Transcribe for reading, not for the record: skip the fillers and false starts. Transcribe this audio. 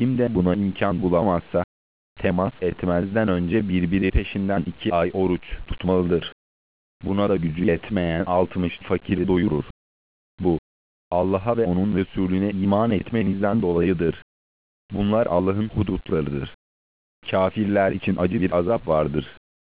Kim de buna imkan bulamazsa, temas etmezden önce birbiri peşinden 2 ay oruç tutmalıdır. Buna da gücü yetmeyen 60 fakiri doyurur. Bu, Allah'a ve onun Resulüne iman etmenizden dolayıdır. Bunlar Allah'ın hudutlarıdır. Kafirler için acı bir azap vardır.